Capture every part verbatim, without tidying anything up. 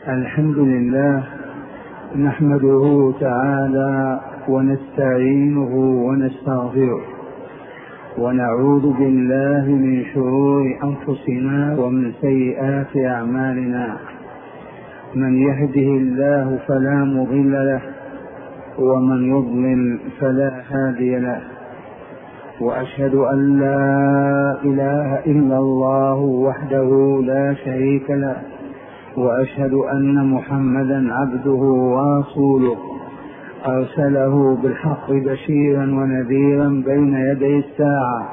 الحمد لله نحمده تعالى ونستعينه ونستغفره ونعوذ بالله من شرور أنفسنا ومن سيئات أعمالنا. من يهده الله فلا مضل له ومن يضلل فلا هادي له، وأشهد أن لا إله إلا الله وحده لا شريك له، وأشهد أن محمدا عبده ورسوله أرسله بالحق بشيرا ونذيرا بين يدي الساعة.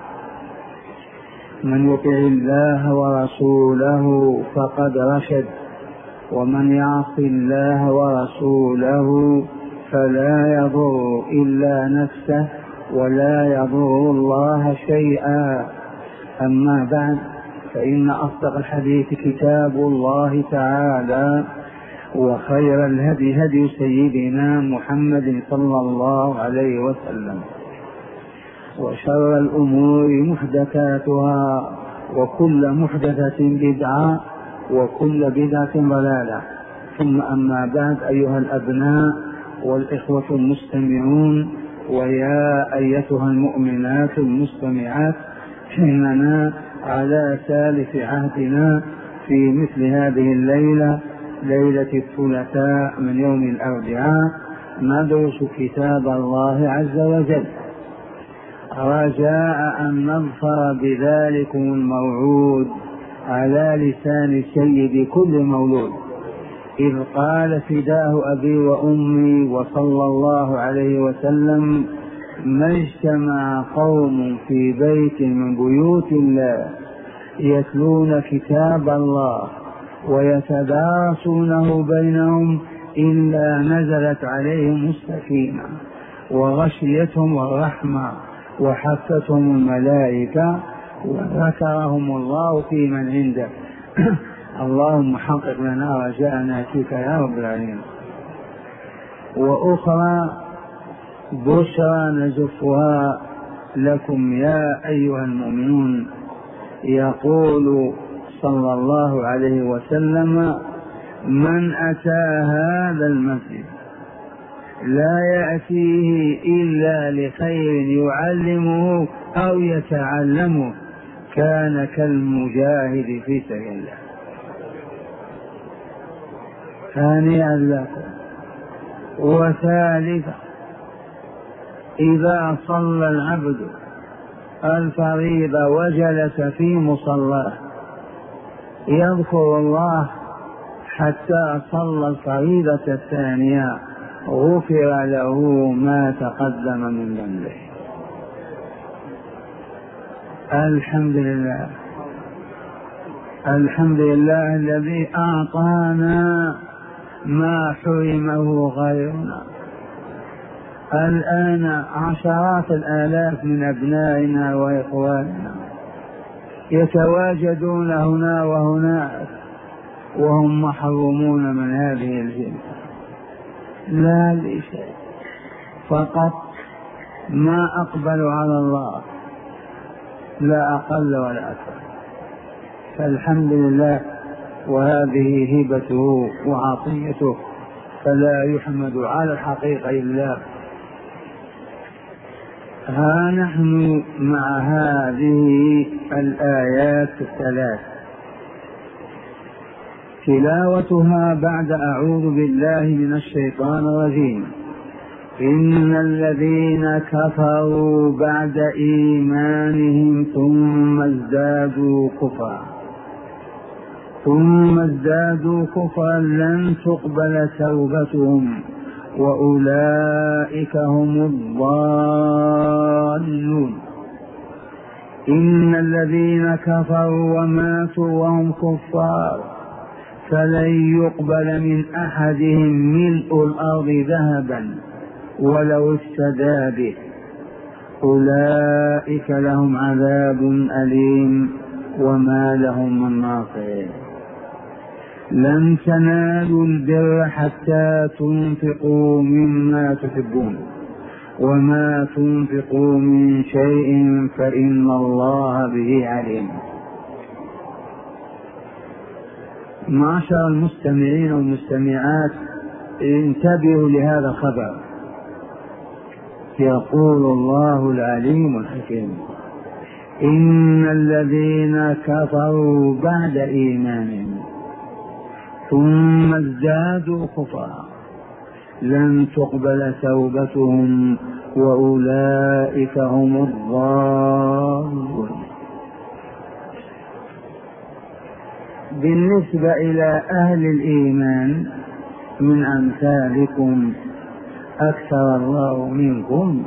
من يطع الله ورسوله فقد رشد، ومن يعص الله ورسوله فلا يضر إلا نفسه ولا يضر الله شيئا. أما بعد، فإن أصدق الحديث كتاب الله تعالى، وخير الهدي هدي سيدنا محمد صلى الله عليه وسلم، وشر الأمور محدثاتها، وكل محدثة بدعة، وكل بدعة ضلالة. ثم أما بعد، أيها الأبناء والإخوة المستمعون، ويا أيتها المؤمنات المستمعات، إننا على ثالث عهدنا في مثل هذه الليلة، ليلة الثلاثاء من يوم الأربعاء، ندرس كتاب الله عز وجل، رجاء أن نظفر بذلكم الموعود على لسان سيد كل مولود، إذ قال فداه أبي وأمي وصلى الله عليه وسلم: ما اجتمع قوم في بيت من بيوت الله يتلون كتاب الله ويتدارسونه بينهم إلا نزلت عليهم السكينة وغشيتهم الرحمة وحفتهم الملائكة وذكرهم الله في من عنده. اللهم حقق لنا رجاءنا فيك يا رب العالمين. وأخرى بشرى نزفها لكم يا أيها المؤمنون. يقول صلى الله عليه وسلم: من أتى هذا المسجد لا يأتيه إلا لخير يعلمه أو يتعلمه كان كالمجاهد في سبيل الله. ثانيا لكم. وثالثا، إذا صلى العبد الفريضة وجلس في مصلاه يذكر الله حتى صلى الفريضة الثانية غفر له ما تقدم من ذنبه. الحمد لله، الحمد لله الذي أعطانا ما حرمه غيرنا. الآن عشرات الآلاف من أبنائنا وإخواننا يتواجدون هنا وهناك وهم محرومون من هذه الجنة، لا لشيء، فقط ما أقبلوا على الله، لا أقل ولا أكثر. فالحمد لله، وهذه هبته وعطيته، فلا يحمد على الحقيقة إلا. ها نحن مع هذه الآيات الثلاث، تلاوتها بعد أعوذ بالله من الشيطان الرجيم: إن الذين كفروا بعد إيمانهم ثم ازدادوا كفرا ثم ازدادوا كفرا لن تقبل توبتهم وأولئك هم الضالون. إن الذين كفروا وماتوا وهم كفار فلن يقبل من أحدهم ملء الأرض ذهبا ولو افتدى به، أولئك لهم عذاب أليم وما لهم من ناصرين. لن تنالوا البر حتى تنفقوا مما تحبون وما تنفقوا من شيء فإن الله به عليم. معشر المستمعين والمستمعات انتبهوا لهذا الخبر. يقول الله العليم الحكيم: إن الذين كفروا بعد إيمانهم ثم ازدادوا كفرا لن تقبل توبتهم وأولئك هم الضالون. بالنسبة إلى أهل الإيمان من أمثالكم أكثر الله منكم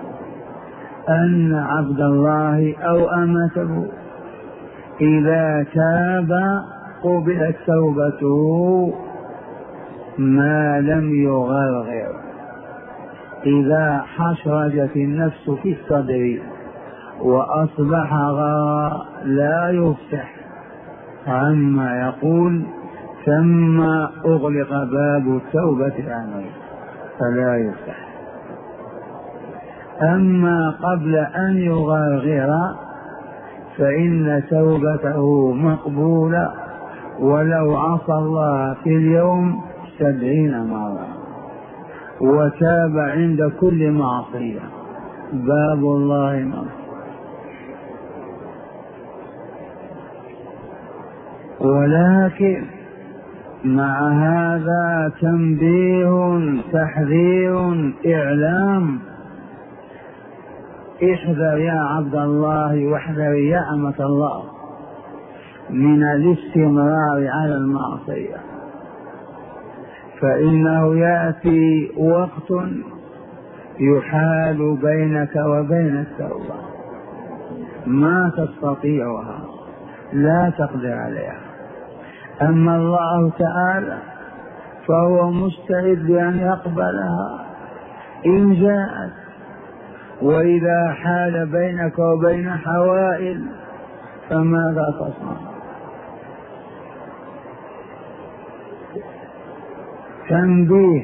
أن عبد الله أو أمته إذا تاب قبلت توبته ما لم يغرغر، إذا حشرجت النفس في الصدر وأصبح غار لا يفتح، عما يقول ثم أغلق باب التوبة عنه فلا يفتح. أما قبل أن يغرغر فإن توبته مقبولة ولو عصى الله في اليوم سبعين مرة وتاب عند كل معصية، باب الله مفتوح. ولكن مع هذا تنبيه تحذير إعلام: احذر يا عبد الله واحذر يا أمة الله من الاستمرار على المعصية، فإنه يأتي وقت يحال بينك وبين التوبة، ما تستطيعها، لا تقدر عليها. أما الله تعالى فهو مستعد أن يقبلها إن جاءت، وإذا حال بينك وبين حوائل فماذا تصنع؟ تنبيه: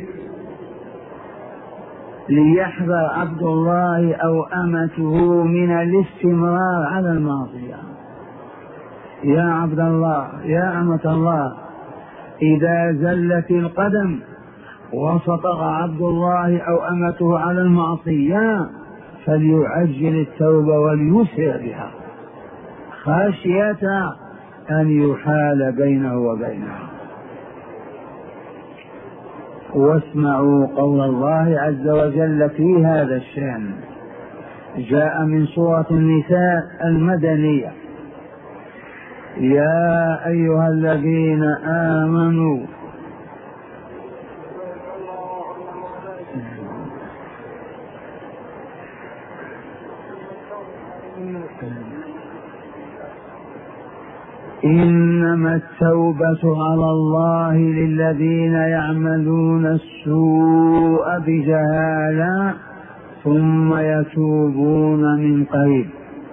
ليحذر عبد الله أو أمته من الاستمرار على المعصية. يا عبد الله يا أمة الله، إذا زلت القدم وسطر عبد الله أو أمته على المعصية فليعجل التوبة وليسرع بها خشية أن يحال بينه وبينها. واسمعوا قول الله عز وجل في هذا الشأن، جاء من سورة النساء المدنية: يا أيها الذين آمنوا إنما التوبة على الله للذين يعملون السوء بجهالة ثم يتوبون من قريب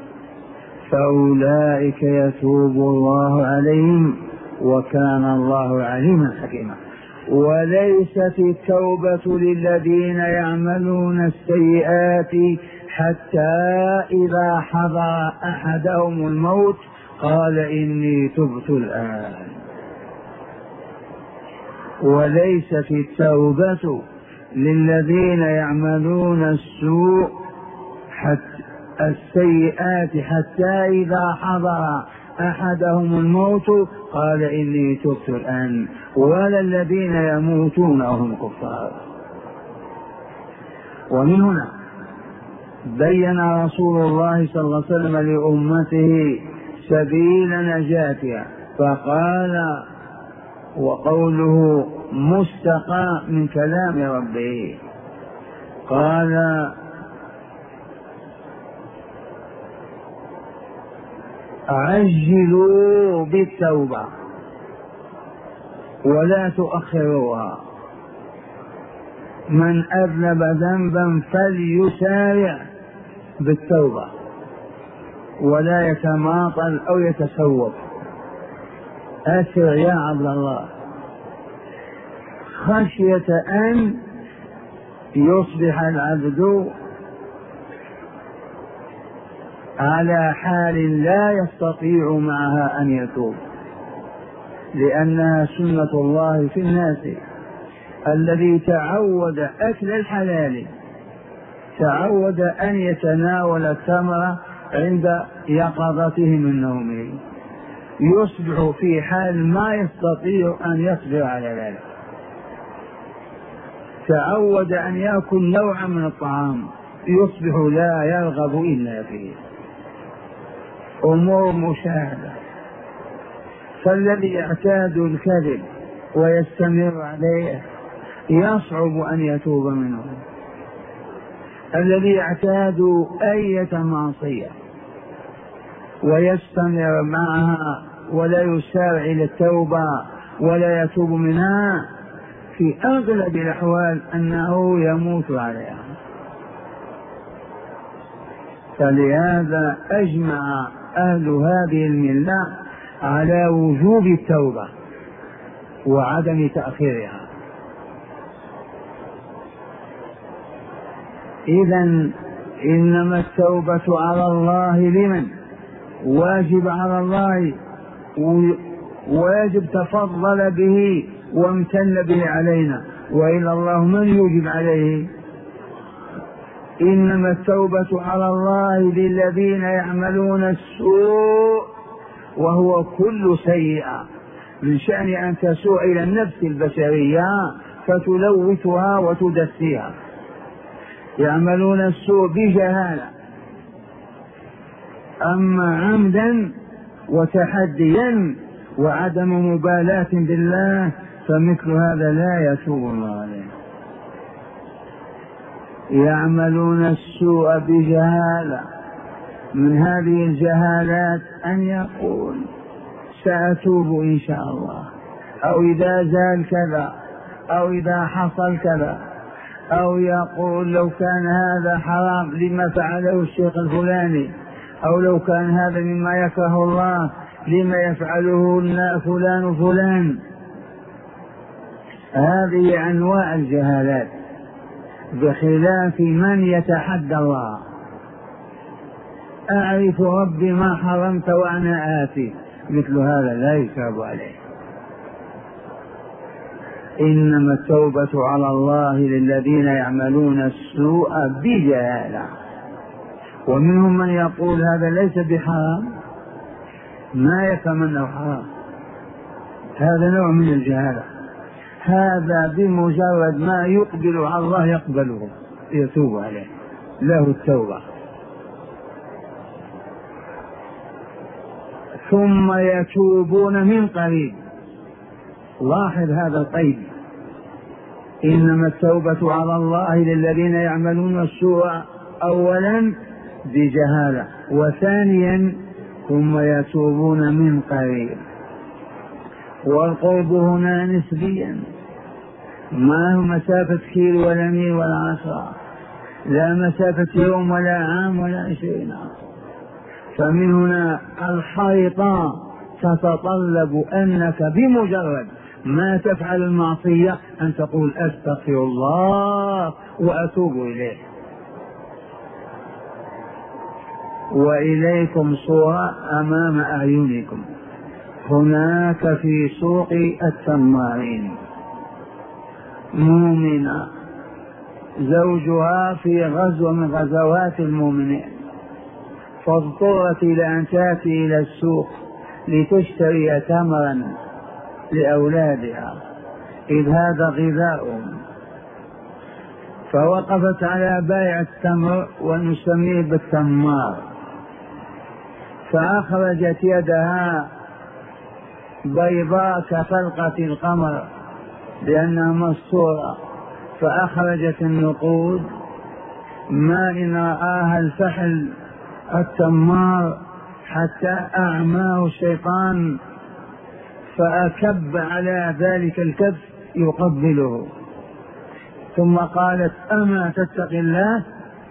فأولئك يتوب الله عليهم وكان الله عليما حكيما. وليست التوبة للذين يعملون السيئات حتى إذا حضر أحدهم الموت قال إني تبت الآن. وليست التوبة للذين يعملون السوء حتى السيئات حتى إذا حضر أحدهم الموت قال إني تبت الآن، ولا الذين يموتون وهم كفار. ومن هنا بين رسول الله صلى الله عليه وسلم لأمته سبيل نجاتها فقال، وقوله مستقى من كلام ربه، قال عجلوا بالتوبة ولا تؤخروها، من أذنب ذنبا فليسارع بالتوبة ولا يتماطل أو يتسوف. أسرع يا عبد الله خشية أن يصبح العبد على حال لا يستطيع معها أن يتوب. لأنها سنة الله في الناس. الذي تعود أكل الحلال تعود أن يتناول التمر عند يقظته من نومه، يصبح في حال ما يستطيع أن يصبر على ذلك. تعود أن يأكل نوعا من الطعام يصبح لا يرغب إلا فيه. أمور مشاهدة. فالذي يعتاد الكذب ويستمر عليه يصعب أن يتوب منه. الذي يعتاد أية معصية ويستمر معها ولا يسارع إلى التوبة ولا يتوب منها في أغلب الأحوال أنه يموت عليها. فلهذا أجمع أهل هذه الملة على وجوب التوبة وعدم تأخيرها. إذن إنما التوبة على الله لمن؟ واجب على الله ويجب تفضل به وامتن به علينا، وإلى الله من يوجب عليه؟ إنما التوبة على الله للذين يعملون السوء وهو كل سيئة، من شأن أن تسوء إلى النفس البشرية فتلوثها وتدسيها. يعملون السوء بجهالة، أما عمدا وتحديا وعدم مبالاة بالله فمثل هذا لا يتوب الله عليه. يعملون السوء بجهالة، من هذه الجهالات أن يقول سأتوب إن شاء الله، أو إذا زال كذا، أو إذا حصل كذا، أو يقول لو كان هذا حرام لما فعله الشيخ الفلاني، أو لو كان هذا مما يكره الله لما يفعله فلان وفلان. هذه أنواع الجهالات، بخلاف من يتحدى الله. أعرف ربي ما حرمت وأنا آتي، مثل هذا لا يثاب عليه. إنما التوبة على الله للذين يعملون السوء بجهالة. ومنهم من يقول هذا ليس بحرام، ما يفهم أنه حرام، هذا نوع من الجهالة. هذا بمجرد ما يقبل على الله يقبله يتوب عليه، له التوبة. ثم يتوبون من قريب. لاحظ هذا القيد، إنما التوبة على الله للذين يعملون السوء أولا بجهالة، وثانيا ثم يتوبون من قريب. والقرب هنا نسبيا، ما هو مسافة كيلو ولا ميل ولا عشرة، لا مسافة يوم ولا عام ولا عشرين عام. فمن هنا الحيطة تتطلب أنك بمجرد ما تفعل المعصية أن تقول أستغفر الله وأتوب إليه. وإليكم صورة أمام أعينكم، هناك في سوق التمارين مؤمنة زوجها في غزوة من غزوات المؤمنين، فاضطرت إلى أن تأتي إلى السوق لتشتري تمرا لأولادها إذ هذا غذاؤهم، فوقفت على بائع التمر ونسميه بالتمار، فأخرجت يدها بيضاء كفلقة القمر لأنها مستورة، فأخرجت النقود ما إن رآها الفحل التمار حتى أعماه الشيطان، فأكب على ذلك الكف يقبله، ثم قالت أما تتقي الله؟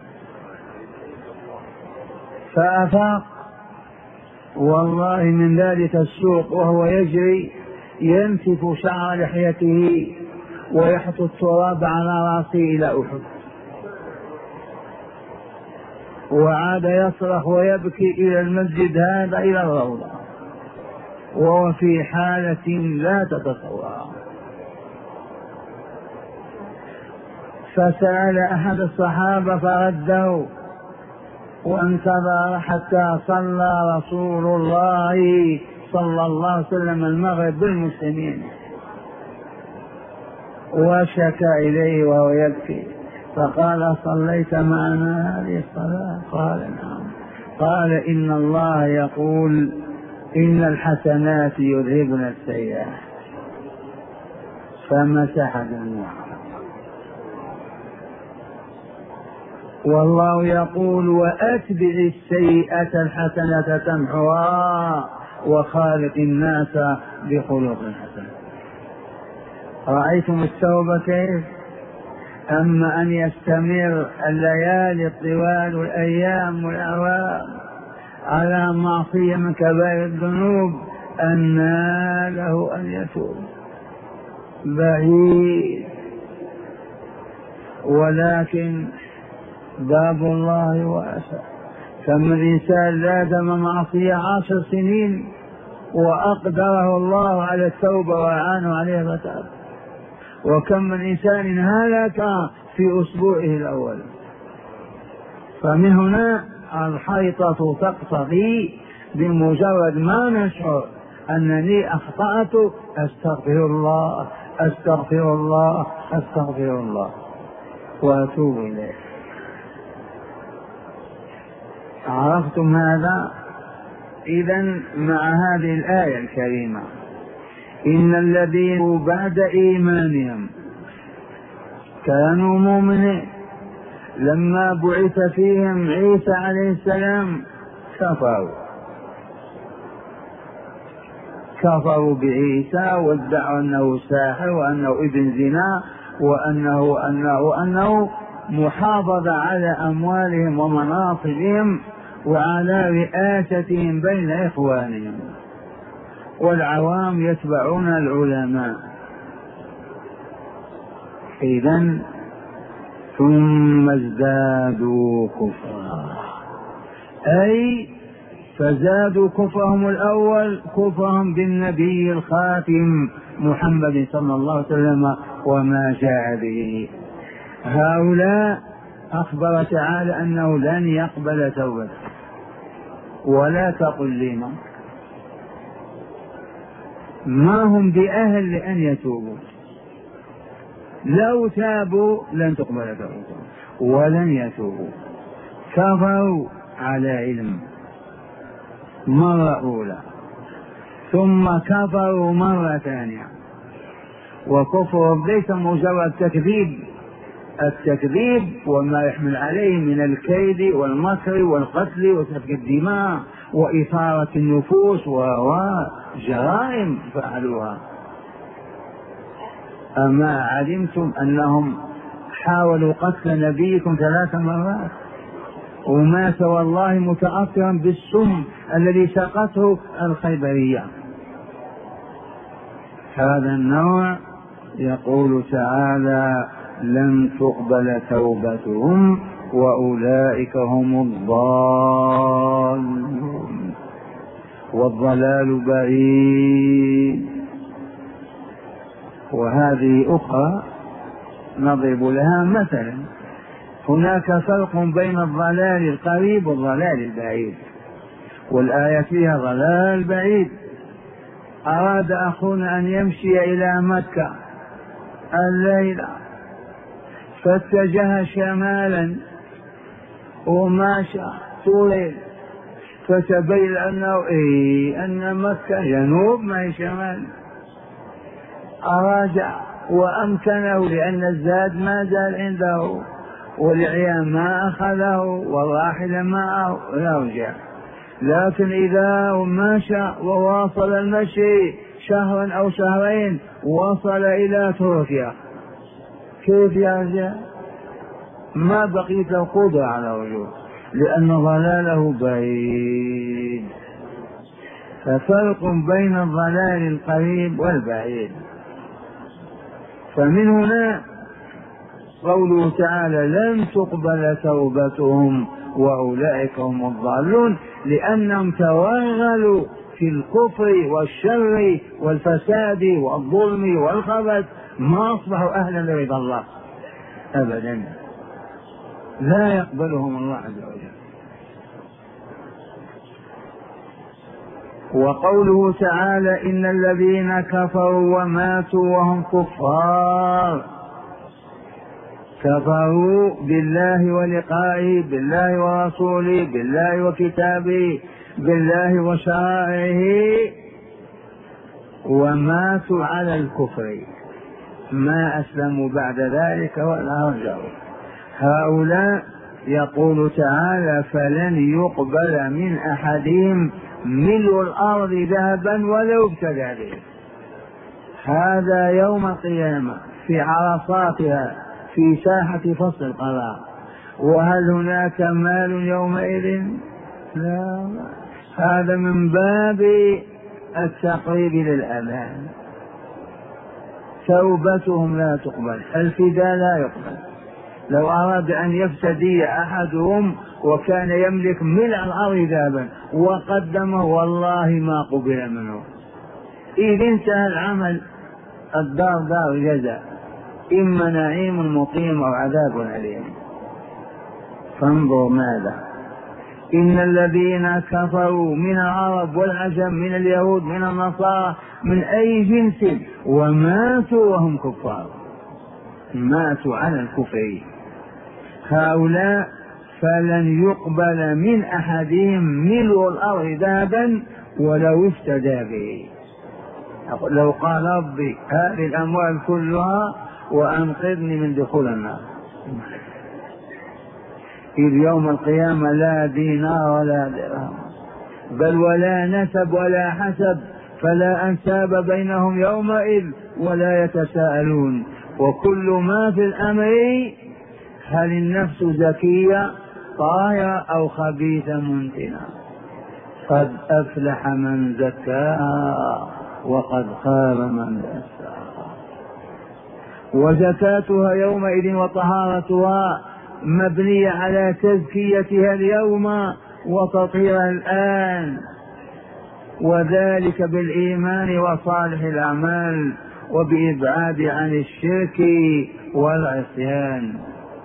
فأفاق والله من ذلك السوق وهو يجري ينتف شعر لحيته ويحط التراب على راسه إلى أحد، وعاد يصرخ ويبكي إلى المسجد هذا إلى الروضة. وهو في حالة لا تتصورها. فسأل أحد الصحابة فرده وانتظر حتى صلى رسول الله صلى الله عليه وسلم المغرب بالمسلمين، وشكى إليه وهو يبكي، فقال: صليت معنا هذه الصلاة؟ قال: نعم. قال: إن الله يقول: إن الحسنات يذهبن السيئات. فمسح دموعه. والله يقول: وأتبع السيئة الحسنة تمحها وخالق الناس بخلق حسن. رأيتم التوبة كيف؟ أما أن يستمر الليالي الطوال والأيام والأعوام على معصية من كبائر الذنوب، أنى له أن يتوب؟ بعيد. ولكن باب الله واسع. كم الإنسان لازم معصية عشر سنين وأقدره الله على التوبة وأعانه عليها فتاب، وكم من إنسان هلك في أسبوعه الأول. فمن هنا الحيطة تقتضي بمجرد ما نشعر أنني أخطأت أستغفر الله أستغفر الله أستغفر الله وأتوب إليه. عرفتم هذا؟ إذن مع هذه الآية الكريمة: إن الذين بعد إيمانهم كانوا مؤمنين لما بعث فيهم عيسى عليه السلام كفروا كفروا بعيسى وادعوا أنه ساحر وأنه ابن زنا وأنه أنه وأنه محافظة على أموالهم ومناصبهم وعلى رئاستهم بين إخوانهم، والعوام يتبعون العلماء. إذن ثم ازدادوا كفرا، أي فزادوا كفرهم الأول كفرهم بالنبي الخاتم محمد صلى الله عليه وسلم وما جاء به. هؤلاء أخبر تعالى أنه لن يقبل توبة. ولا تقل لنا ما هم بأهل لأن يتوبوا، لو تابوا لن تقبل توبة ولن يتوبوا. كفروا على علم مرة أولى، ثم كفروا مرة ثانية، وكفرهم ليس مجرد تكذيب، التكذيب وما يحمل عليه من الكيد والمكر والقتل وسفك الدماء وإثارة النفوس وجرائم فعلوها. أما علمتم أنهم حاولوا قتل نبيكم ثلاث مرات ومات والله متأثرا بالسم الذي سقته الخيبرية؟ هذا النوع يقول تعالى: لن تقبل توبتهم وأولئك هم الضالون. والضلال بعيد. وهذه أخرى نضرب لها مثلا: هناك فرق بين الضلال القريب والضلال البعيد، والآية فيها ضلال بعيد. أراد أخونا أن يمشي إلى مكة الليلة فاتجه شمالا وماشى طول، فتبين أنه إيه أن مكة جنوب ما هي شمال. أراجع وأمكنه لأن الزاد ما زال عنده والعيان ما أخذه والراحل معه يرجع. لكن إذا ماشى وواصل المشي شهرا أو شهرين وصل إلى تركيا، كيف يرجع؟ ما بقيت القدرة على الرجوع لأن ضلاله بعيد. ففرق بين الضلال القريب والبعيد. فمن هنا قوله تعالى: لن تقبل توبتهم وأولئك هم الضالون، لأنهم توغلوا في الكفر والشر والفساد والظلم والخبث ما أصبحوا أهلا لرضا الله أبدا، لا يقبلهم الله عز وجل. وقوله تعالى إن الذين كفروا وماتوا وهم كفار، كفروا بالله ولقائه، بالله ورسوله، بالله وكتابه، بالله وشرائعه، وماتوا على الكفر، ما أسلموا بعد ذلك ولا رجعوا، هؤلاء يقول تعالى فلن يقبل من أحدهم ملء الأرض ذهبا ولو ابتدى به. هذا يوم القيامة في عرصاتها في ساحة فصل القضاء. وهل هناك مال يومئذ؟ لا، هذا من باب التقريب للأمان. توبتهم لا تقبل، الفداء لا يقبل. لو أراد أن يفتدي أحدهم وكان يملك ملء الأرض ذهبا وقدمه والله ما قبل منه. إذا انتهى العمل الدار دار جزاء، إما نعيم مقيم أو عذاب أليم. فانظر ماذا، إن الذين كفروا من العرب والعجم، من اليهود من النصارى من أي جنس، وماتوا وهم كفار، ماتوا على الكفر، هؤلاء فلن يقبل من أحدهم ملء الأرض ذهبا ولو افتدى به. لو قال ربي هذه الأموال كلها وأنقذني من دخول النار، إذ يوم القيامة لا دينار ولا درهم، بل ولا نسب ولا حسب، فلا أنساب بينهم يومئذ ولا يتساءلون. وكل ما في الأمر هل النفس زكية طاهرة أو خبيثة منتنة؟ قد أفلح من زكاها وقد خاب من دساها. وزكاتها يومئذ وطهارتها مبنية على تزكيتها اليوم وتطهيرها الآن، وذلك بالإيمان وصالح الأعمال وبإبعاد عن الشرك والعصيان.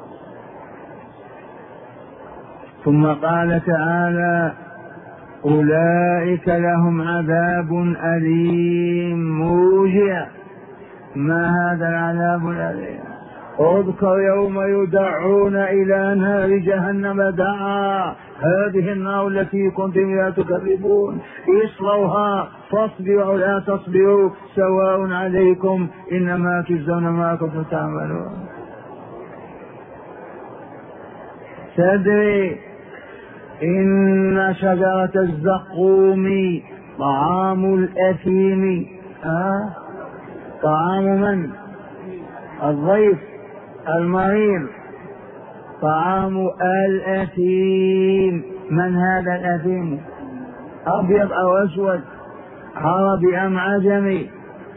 ثم قال تعالى أولئك لهم عذاب أليم موجع. ما هذا العذاب الأليم؟ اذكر يوم يدعون إلى نار جهنم دعا، هذه النار التي كنتم لا تكذبون، اصلوها فاصبروا لا تصبروا سواء عليكم إنما تجزون ما كنتم تعملون. تدري إن شجرة الزقوم طعام الأثيم، آه؟ طعام من؟ الضيف المريض، طعام الأثيم. من هذا الأثيم؟ أبيض أو أسود، عربي أم عجمي؟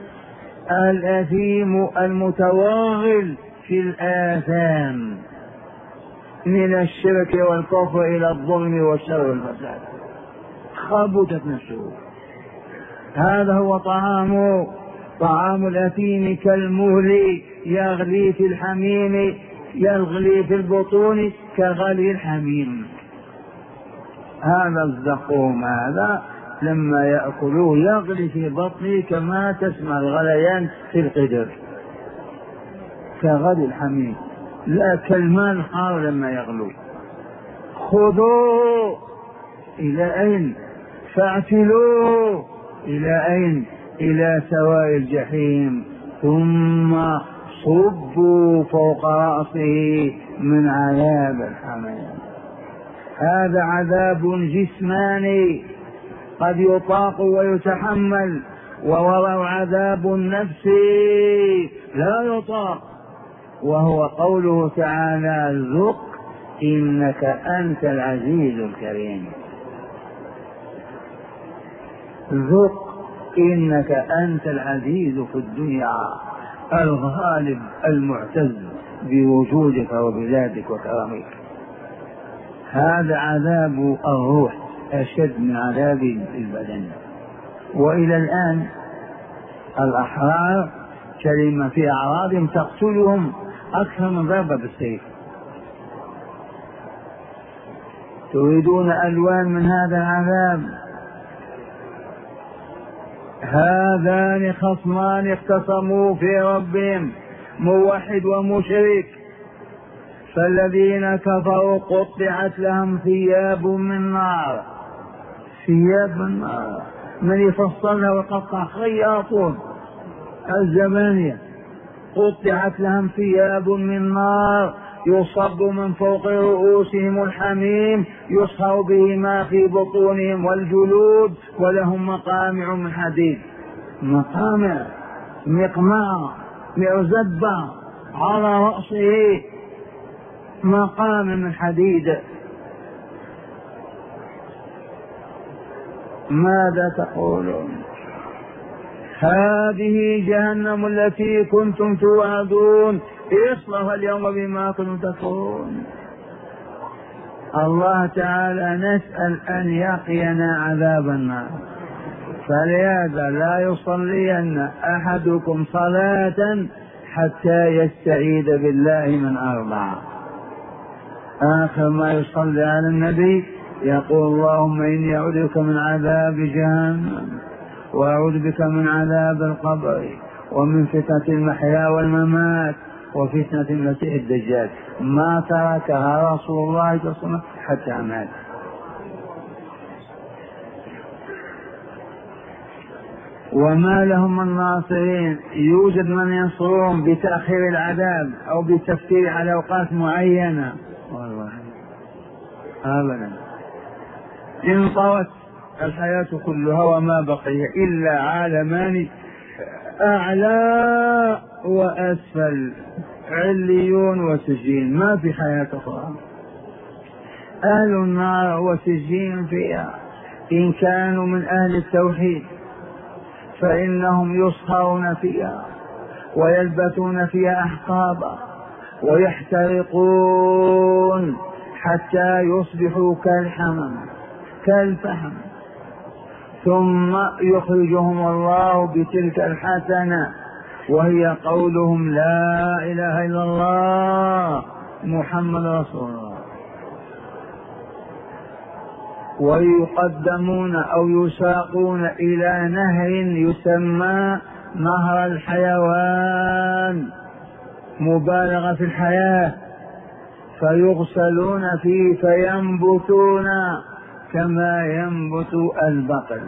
الأثيم المتواغل في الآثام من الشرك والكفر إلى الظلم والشر والفساد، خبثت نفسه. هذا هو طعامه، طعام الأثيم كالمهل يغلي في الحميم، يغلي في البطون كغلي الحميم. هذا الزقوم هذا لما يأكلوه يغلي في بطنه كما تسمع الغليان في القدر، كغلي الحميم، لا كالماء الحار لما يغلو. خذوه إلى أين؟ فاعتلوه إلى أين؟ إلى سواء الجحيم، ثم صبوا فوق رأسه من عذاب الحميم. هذا عذاب جسماني قد يطاق ويتحمل، ووراء عذاب نفسي لا يطاق، وهو قوله تعالى ذق إنك أنت العزيز الكريم. ذق إنك أنت العزيز في الدنيا الغالب المعتز بوجودك وبذاتك وكرمك. هذا عذاب الروح أشد من عذاب البدن. وإلى الآن الأحرار كلمة في أعراضهم تقتلهم أكثر من ضربة بالسيف. تريدون ألوان من هذا العذاب. هذان خصمان اختصموا في ربهم، موحد ومشرك، فالذين كفروا قطعت لهم ثياب من نار. ثياب من نار من يفصلها ويقطع خياطون الزمانية. قطعت لهم ثياب من نار يصب من فوق رؤوسهم الحميم يصهر به ما في بطونهم والجلود، ولهم مقامع من حديد. مقامع، مقماع، مرزبة على رأسه مقام من حديد. ماذا تقولون؟ هذه جهنم التي كنتم توعدون اصلوها اليوم بما كنتم تكفرون. الله تعالى نسأل أن يقينا عذاب النار، فلهذا لا يصلين أحدكم صلاة حتى يستعيذ بالله من أربعة. آخر ما يصلي على النبي يقول اللهم إني أعوذ بك من عذاب جهنم، وأعوذ بك من عذاب القبر، ومن فتنة المحيا والممات، وفتنة المسيح الدجال. ما تركها رسول الله صلى الله عليه وسلم حتى مات. وما لهم من ناصرين. يوجد من ينصرون بتأخير العذاب أو بالتفكير على أوقات معينة؟ والله أبدا. انطوت الحياة كلها وما بقي إلا عالمان أعلى وأسفل، عليون وسجين، ما في حياة أخرى. أهل النار وسجين فيها إن كانوا من أهل التوحيد فإنهم يصهرون فيها ويلبثون فيها أحقابا ويحترقون حتى يصبحوا كالحمم كالفحم، ثم يخرجهم الله بتلك الحسنة وهي قولهم لا إله إلا الله محمد رسول الله. ويقدمون أو يساقون إلى نهر يسمى نهر الحيوان، مبالغة في الحياة، فيغسلون فيه فينبتون كما ينبت البقل،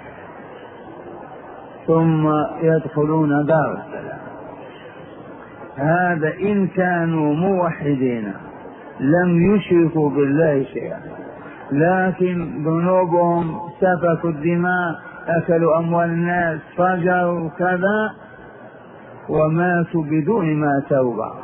ثم يدخلون دار السلام. هذا إن كانوا موحدين لم يشركوا بالله شيئا، لكن ذنوبهم سفكوا الدماء، أكلوا أموال الناس، فجروا كذا، وماتوا بدون ما توبة.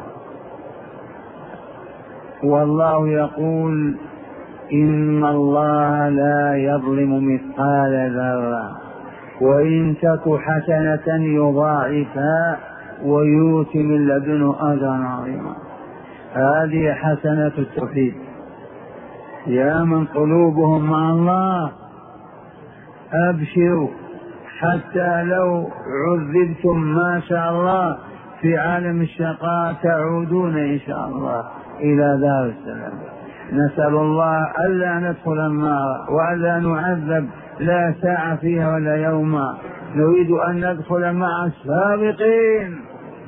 والله يقول إن الله لا يظلم مثقال ذرة وإن تك حسنة يضاعفها ويؤتي من لدنه أجرا عظيما. هذه حسنة التوحيد. يا من قلوبهم مع الله أبشروا، حتى لو عذبتم ما شاء الله في عالم الشقاء تعودون إن شاء الله إلى دار السلام. نسأل الله ألا ندخل النار وألا نعذب لا ساعة فيها ولا يوما. نريد أن ندخل مع السابقين،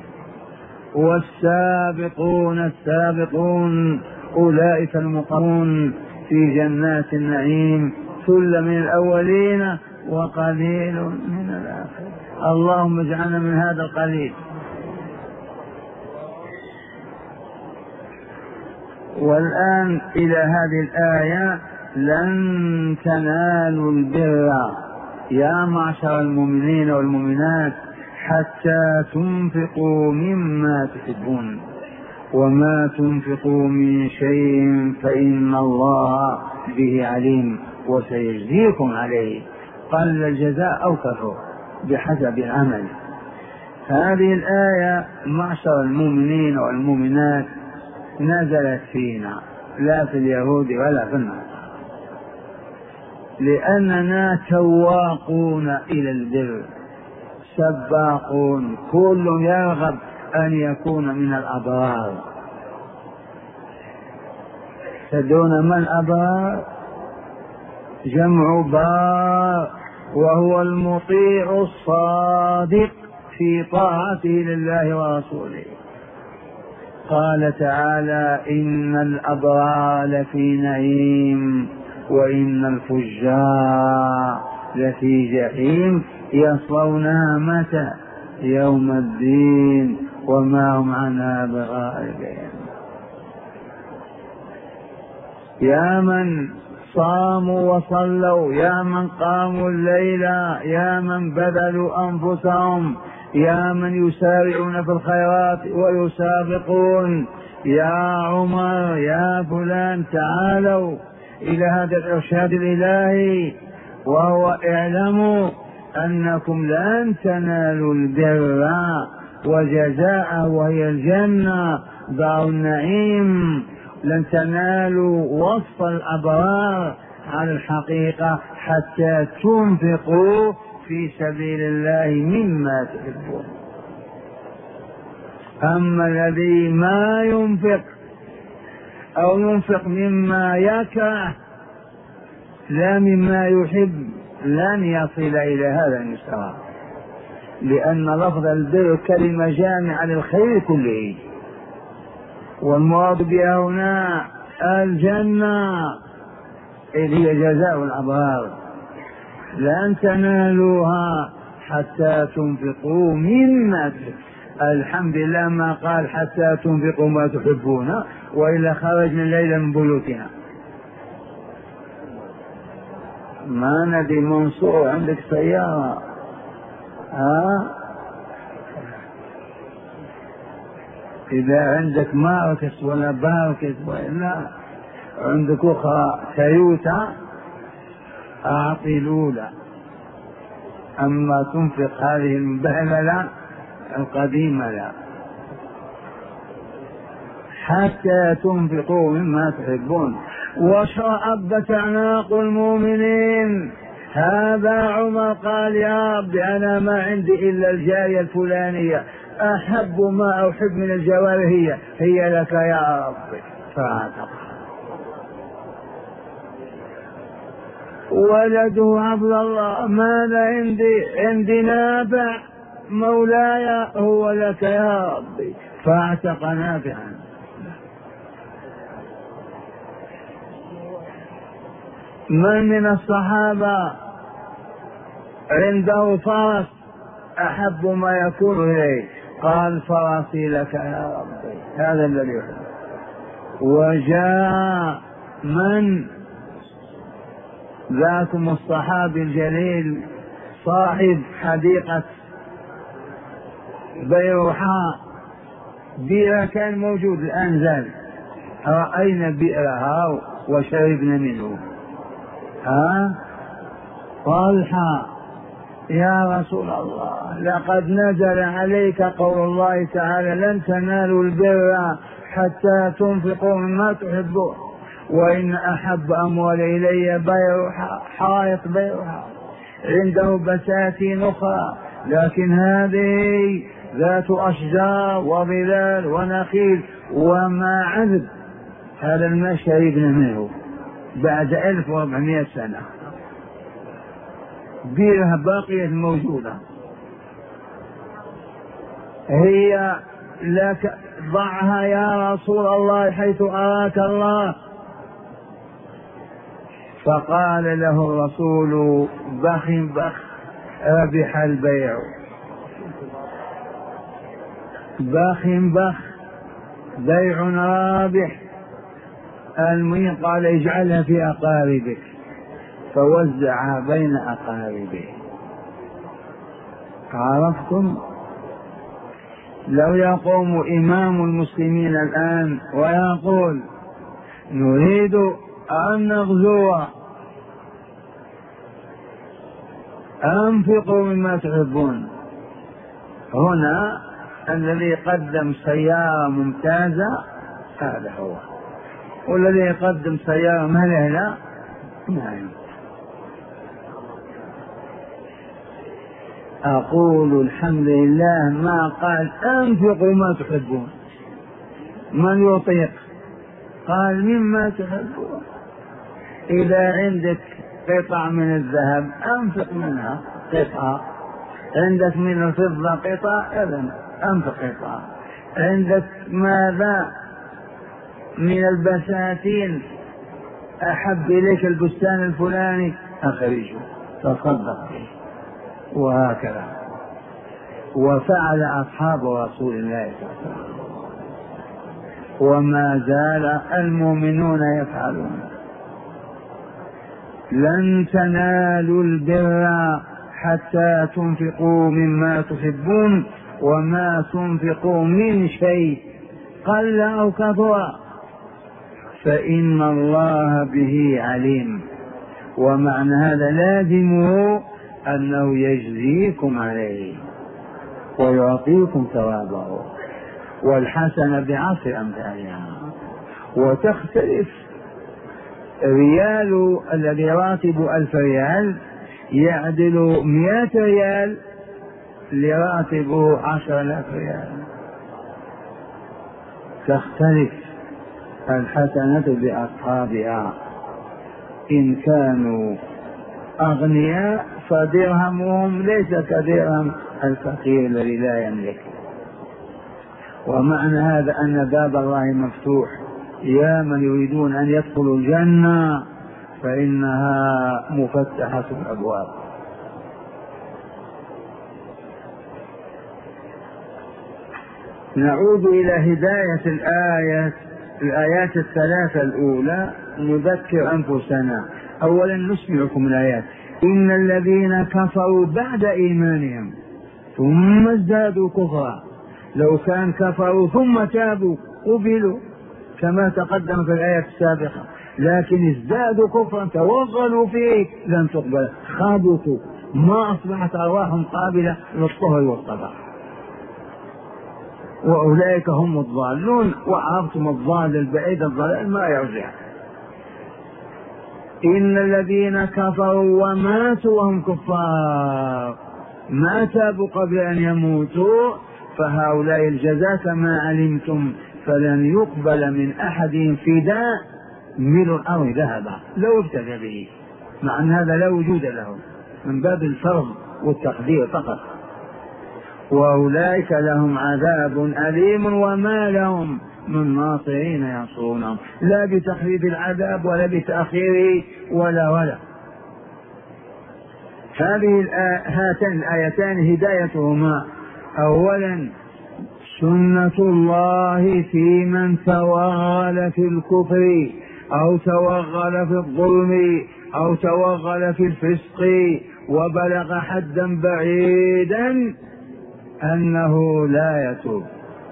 والسابقون السابقون أولئك المقربون في جنات النعيم، ثلة من الأولين وقليل من الآخرين. اللهم اجعلنا من هذا القليل. والآن إلى هذه الآية: لن تنالوا البر يا معشر المؤمنين والمؤمنات حتى تنفقوا مما تحبون وما تنفقوا من شيء فإن الله به عليم وسيجزيكم عليه، قل الجزاء أو كفر بحسب العمل. هذه الآية معشر المؤمنين والمؤمنات نزلت فينا، لا في اليهود ولا في النصارى. لأننا تواقون إلى البر سباقون، كل يرغب أن يكون من الأبرار. تدرون من الأبرار؟ جمع بار، وهو المطيع الصادق في طاعته لله ورسوله. قال تعالى: إن الأبرار لفي نعيم وإن الفجار لفي جحيم يصلونها متى؟ يوم الدين وما هم عنها بغائبين. يا من صاموا وصلوا، يا من قاموا الليل، يا من بذلوا أنفسهم، يا من يسارعون في الخيرات ويسابقون، يا عمر يا فلان تعالوا إلى هذا الإرشاد الإلهي، وهو: اعلموا أنكم لن تنالوا البر وجزاءه وهي الجنة دار النعيم، لن تنالوا وصف الأبرار على الحقيقة حتى تنفقوا في سبيل الله مما تحبون. أما الذي ما ينفق أو ينفق مما يكره لا مما يحب لن يصل إلى هذا المستوى، لأن لفظ البر كلمة جامعة للخير كله، والمراد بها هنا الجنة إذ هي جزاء الأبرار. لن تنالوها حتى تنفقوا مما تحبون. الحمد لله ما قال حتى تنفقوا ما تحبون، وإلا خرجنا الليل من بيوتنا. ما ندري منصور عندك سيارة؟ ها؟ إذا عندك ماركس ولا باركس ولا عندك أخرى تويوتا أعطي الأولى، أما تنفق هذه المبهللة القديمة لا. حتى تنفقوا مما تحبون. وشرأبت أعناق المؤمنين. هذا عمر قال: يا رب أنا ما عندي إلا الجارية الفلانية، أحب ما أحب من الجوارح هي هي لك يا رب، فاعتق. ولده عبد الله: ماذا عندي؟ عندي نافع مولاي هو لك يا ربي، فاعتق نافعا. من من الصحابة عنده فرس أحب ما يكون إليه؟ قال: فرسي لك يا ربي، هذا الذي يحب. وجاء من ذاكم الصحابي الجليل صاحب حديقة بيروحاء، بئر كان موجود الآن زال، رأينا بئرها وشربنا منه. ها طلحة: يا رسول الله لقد نزل عليك قول الله تعالى: لن تنالوا البر حتى تنفقوا مما تحبون، وإن أحب أموال إلي بيرها، حائط بيرها، عنده بساتين أخرى، لكن هذه ذات أشجار وظلال ونخيل وما عذب. هذا الماء شربنا منه بعد ألف وأربعمائة سنة، بيرها باقية موجودة. هي لك، ضعها يا رسول الله حيث أراك الله. فقال له الرسول: بخ بخ، ربح البيع. بخ بخ، بيع رابح. المهم قال: اجعلها في أقاربك، فوزعها بين أقاربه. عرفتم؟ لو يقوم إمام المسلمين الآن ويقول: نريد أن نغزو، أنفقوا مما تحبون، هنا الذي قدم سيارة ممتازة هذا هو، والذي يقدم سيارة مهلهلة ما يمكن. أقول الحمد لله ما قال أنفقوا ما تحبون. من يطيق؟ قال مما تحبون. إذا عندك قطع من الذهب أنفق منها قطعة، عندك من الفضة قطعة إذن أنفق قطعة، عندك ماذا من البساتين أحب إليك البستان الفلاني أخرجه تصدق به، وهكذا. وفعل أصحاب رسول الله صلى الله عليه وسلم وما زال المؤمنون يفعلون. لن تنالوا البر حتى تنفقوا مما تحبون وما تنفقوا من شيء قل أو كثر فإن الله به عليم. ومعنى هذا لازمه أنه يجزيكم عليه ويعطيكم ثوابه، والحسنة بعشر أمثالها. وتختلف ريال الذي راتب ألف ريال يعدل مئة ريال لراتبه عشر آلاف ريال. تختلف الحسنة بأصحابها. إن كانوا أغنياء فدرهمهم ليس كدرهم الفقير الذي لا يملك. ومعنى هذا أن باب الله مفتوح. يا من يريدون أن يدخلوا الجنة فإنها مفتحة الأبواب. نعود إلى هداية الآية الآيات الثلاثة الأولى. نذكر أنفسنا أولا، نسمعكم الآيات. إن الذين كفروا بعد إيمانهم ثم ازدادوا كفرا، لو كان كفروا ثم تابوا قبلوا كما تقدم في الآية السابقة، لكن ازدادوا كفرا توغلوا فيه لن تقبل، خابطوا، ما أصبحت أرواحهم قابلة للطهر والطبع، وأولئك هم الضالون. وعرفتم الضال البعيد الضلال ما يرجع. إن الذين كفروا وماتوا وهم كفار ما تابوا قبل أن يموتوا فهؤلاء الجزاء كما علمتم فلن يقبل من أحد فداء ملء الأرض ذهبا لو ابتدى به، مع أن هذا لا وجود له من باب الفرض والتقدير فقط. وأولئك لهم عذاب أليم وما لهم من ناصرين ينصرونهم، لا بتخفيف العذاب ولا بتأخيره ولا ولا. هذه هاتان الآيتان هدايتهما أولا سنة الله في من توغل في الكفر أو توغل في الظلم أو توغل في الفسق وبلغ حدا بعيدا أنه لا يتوب.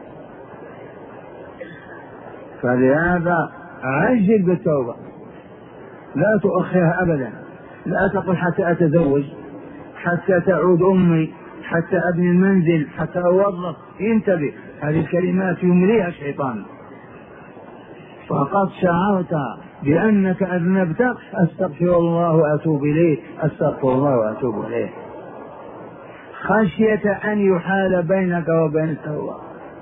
فلهذا عجل بالتوبة، لا تؤخرها أبدا. لا تقل حتى أتزوج، حتى تعود أمي، حتى أبني المنزل، حتى أوظف. انتبه، هذه الكلمات يمليها الشيطان. فقد شعرت بأنك أذنبت، أستغفر الله وأتوب إليه، أستغفر الله وأتوب إليه، خشية أن يحال بينك وبين التوبة.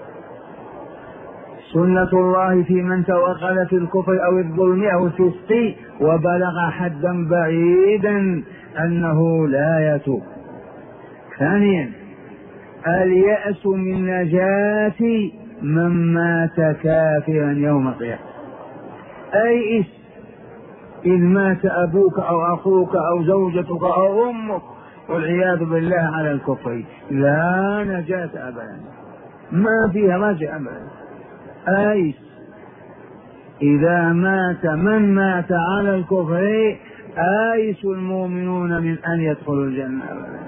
سنة الله في من توغل في الكفر أو الظلم أو الفسق وبلغ حدا بعيدا أنه لا يتوب. ثانيا اليأس من نجاة من مات كافرا يوم القيامة. أيئس إن مات أبوك أو أخوك أو زوجتك أو أمك والعياذ بالله على الكفر، لا نجاة أبدا، ما فيها رجع أبدا. أيس إذا مات من مات على الكفر آيس المؤمنون من أن يدخلوا الجنة أبدا.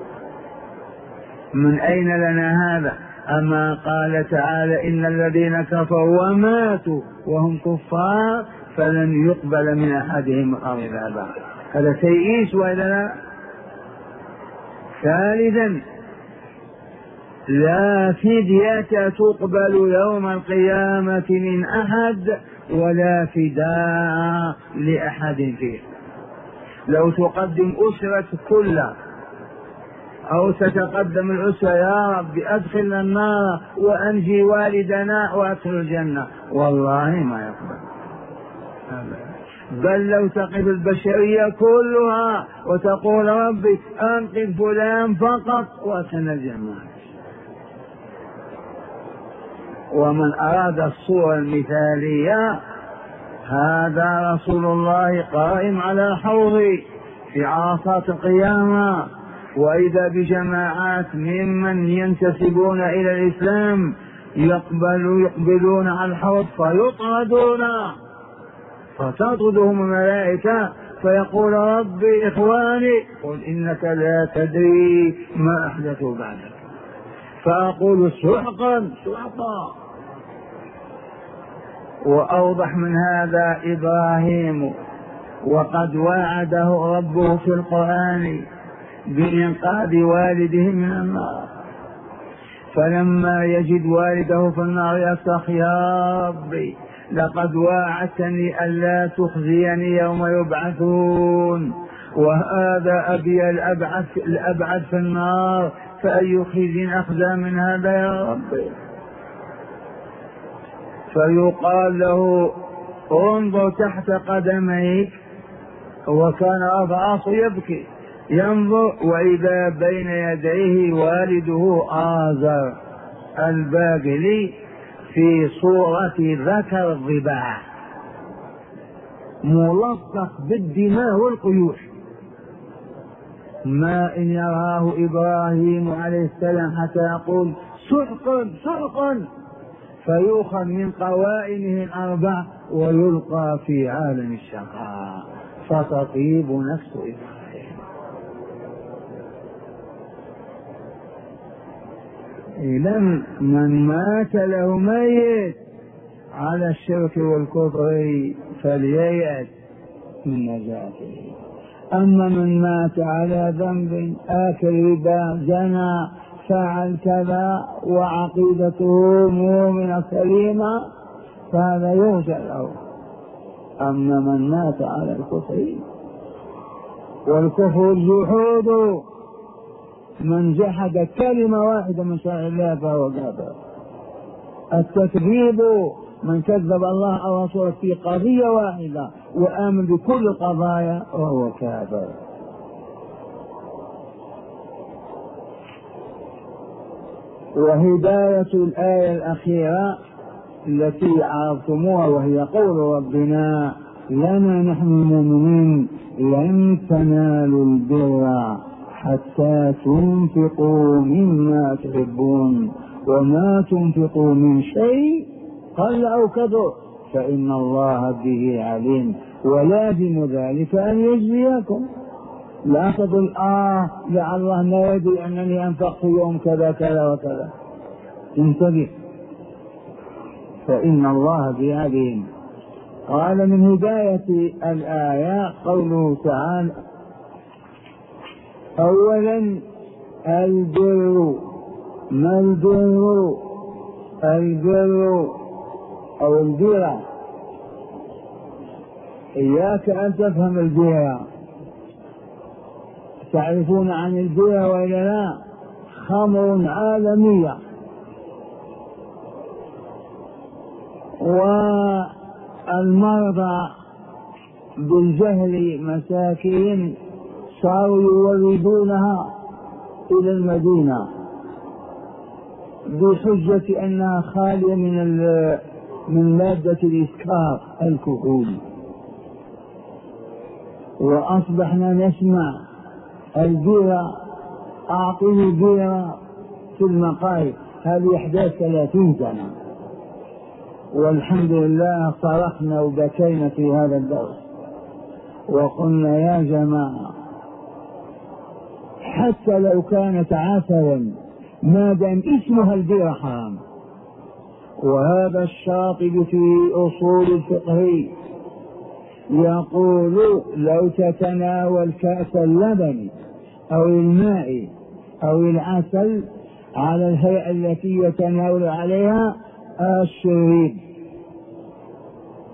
من أين لنا هذا؟ أما قال تعالى إن الذين كفروا وماتوا وهم كفار فلن يقبل من أحدهم أرضا. هذا سيئيس وإلا لا؟ ثالثا لا فدية تقبل يوم القيامة من أحد ولا فداء لأحد فيه. لو تقدم أسرة كلها أو تتقدم الأسرة يا رب أدخلنا النار وأنجي والدنا وأدخل الجنة، والله ما يقبل. بل لو تقف البشرية كلها وتقول ربي أنقذ فلان فقط وأدخلنا الجنة. ومن أراد الصورة المثالية هذا رسول الله قائم على حوضي في عرصات القيامة، وإذا بجماعات ممن ينتسبون إلى الإسلام يقبلوا يقبلون على الحوض فيطردون، فتطردهم الملائكة فيقول ربي إخواني قل إنك لا تدري ما أحدثوا بعدك، فأقول سحقا سحقا. وأوضح من هذا إبراهيم، وقد وعده ربه في القرآن بإنقاذ والده من النار، فلما يجد والده في النار يصرخ يا ربي لقد وعدتني ألا تخزيني يوم يبعثون، وهذا أبي الأبعد, الأبعد في النار، فأي خزي أخزى من هذا يا ربي. فيقال له انظر تحت قدميك، وكان أضعاف يبكي، ينظر وإذا بين يديه والده آزر الباقلي في صورة ذكر الضباع ملطخ بالدماء والقيوش. ما إن يراه إبراهيم عليه السلام حتى يقول سحقا سحقا، فيؤخذ من قوائمه الأربع ويلقى في عالم الشقاء فتطيب نفس إبراهيم. إذا من مات له ميت على الشرك والكفر فلييأس من نجاته، أما من مات على ذنب آكل ربا زنى فعل كذا وعقيدته مؤمنة سليمة فهذا يرجع له. أما من مات على الكفر، والكفر الجحود، من جحد كلمة واحدة من شرع الله فهو كافر. التكذيب من كذب الله أو رسوله في قضية واحدة وآمن بكل القضايا وهو كافر. وهداية الآية الأخيرة التي عرفتموها وهي قول ربنا لنا نحن المؤمنين لن تنالوا البر حتى تنفقوا مما تحبون وما تنفقوا من شيء قل أو كثر فإن الله به عليم ولازم ذلك أن يجزيكم. لا تقل آه لعل الله لا يدري أنني أنفقت يوم كذا كذا وكذا، انتبه، فإن الله به عليم. قال من هداية الآية قوله تعالى أولا البر. ما البر؟ البر أو البر، إياك أن تفهم البر. تعرفون عن البر وإلا لا؟ خمر عالمية، والمرضى بالجهل مساكين صاروا يوردونها إلى المدينة بحجة أنها خالية من من مادة الإسكار الكحول، وأصبحنا نسمع البيرة أعطني بيرة في المقاهي. هذه إحداث ثلاثين سنة، والحمد لله صرخنا وبكينا في هذا الدرس وقلنا يا جماعة حتى لو كانت عسلا ما دام اسمها البيرة حرام. وهذا الشاطبي في أصول الفقه يقول لو تتناول كأس اللبن أو الماء أو العسل على الهيئة التي يتناول عليها الشريب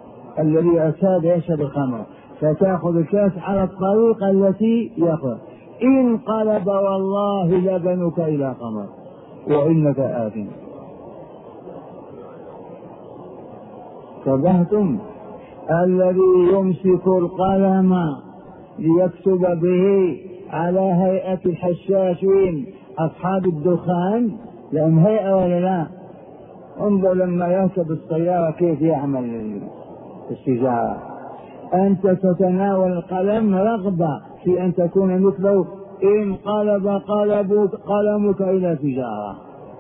الذي اعتاد يشرب الخمر، فتأخذ الكأس على الطريقة التي يأخذ، انقلب والله لبنك إلى قمر وإنك آثم. تبهتم. الذي يمسك القلم ليكتب به على هيئة الحشاشين أصحاب الدخان، لهم هيئة ولا لا؟ انظر لما يركب السيارة كيف يعمل الشجاعة. أنت تتناول القلم رغبة في أن تكون مثله، انقلب قلبك قلمك إلى تجارة.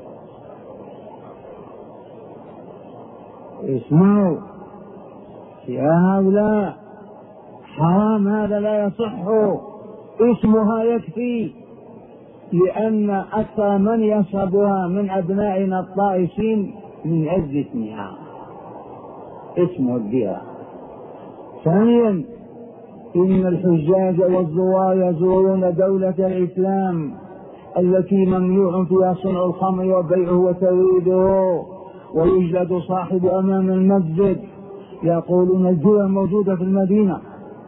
اسمعوا يا هؤلاء، حرام هذا لا يصح، اسمها يكفي، لأن أكثر من يشربها من أبنائنا الطائشين من أجل اسمها، اسمه البيرة. ثانيا، إن الحجاج والزوار يزورون دولة الإسلام التي ممنوع فيها صنع الخمر وبيعه وتوريده ويجلد صاحب أمام المسجد. يقولون الجوع موجودة في المدينة.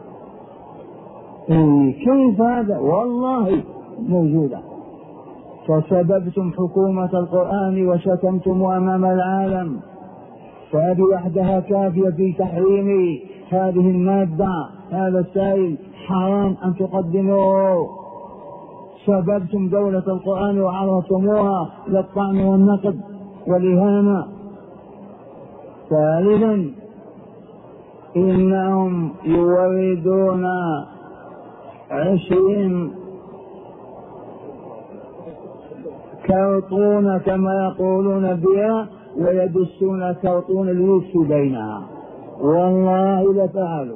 إيه كيف هذا؟ والله موجودة. فسببتم حكومة القرآن وشتمتم أمام العالم، فهذه وحدها كافية في تحريم هذه المادة، هذا السائل حرام أن تقدموه. سببتم دولة القرآن وعرضتموها للطعن والنقد والإهانة. ثالثا، إنهم يوردون عشرين كرطون كما يقولون بها ويدسون كرطون الوكس بينها، والله لفعلوا.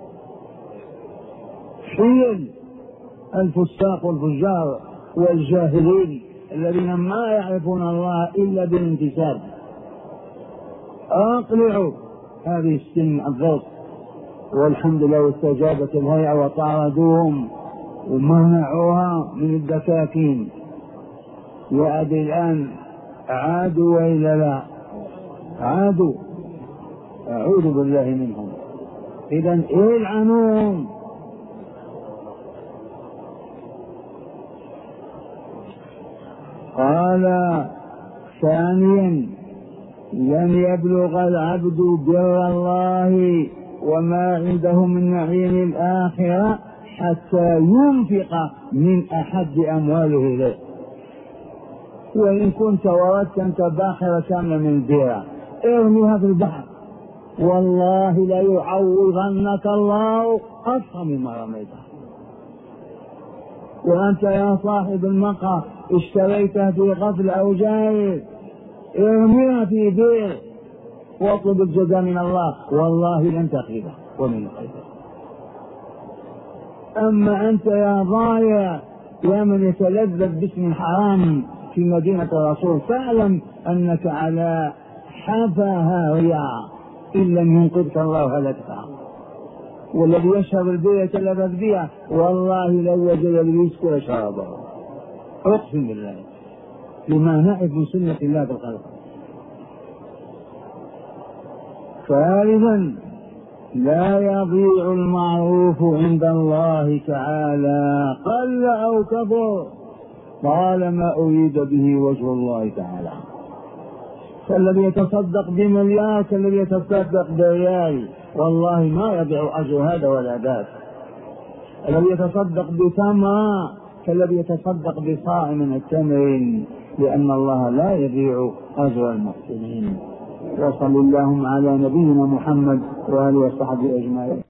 حين الفساق والفجار والجاهلين الذين ما يعرفون الله إلا بالانتساب. أقلعوا هذه السن الضغط، والحمد لله استجابت الهيئة وطاردوهم ومنعوها من الدكاكين. وأبي الآن عادوا وإلا لا؟ عادوا، أعوذ بالله منهم. إذن العنوهم. قال ثانيا، لن يبلغ العبد بر الله وما عنده من نعيم الآخرة حتى ينفق من أحد أمواله له. وإن كنت وردت أنت باخرة كاملة من البيرة ارميها في البحر، والله لا يعوضنك الله أكثر مما رميتها. وأنت يا صاحب المقهى اشتريتها في غفل أو جاهل، ارميها في بير واطلب الجزاء من الله، والله لن تخيبه ومن خيبه. أما أنت يا ضايع يا من يتلذذ باسم حرام في مدينة الرسول، فاعلم أنك على حافة هاوية إن لم ينقذك الله هلكتها. والذي يشرب البير يتلذذ بها، والله لو وجد الويسك لشربه، أقسم بالله، لما نعرف من سنة الله بالخلق. ثالثا، لا يضيع المعروف عند الله تعالى قل أو كبر طالما أريد به وجه الله تعالى. فالذي يتصدق بمليار كالذي يتصدق بريال، والله ما يضيع أجر هذا ولا ذاك. الذي يتصدق بتمرة كالذي يتصدق بصاع من التمر، لأن الله لا يضيع أجر المحسنين. وصل اللهم على نبينا محمد وآله وصحبه أجمعين.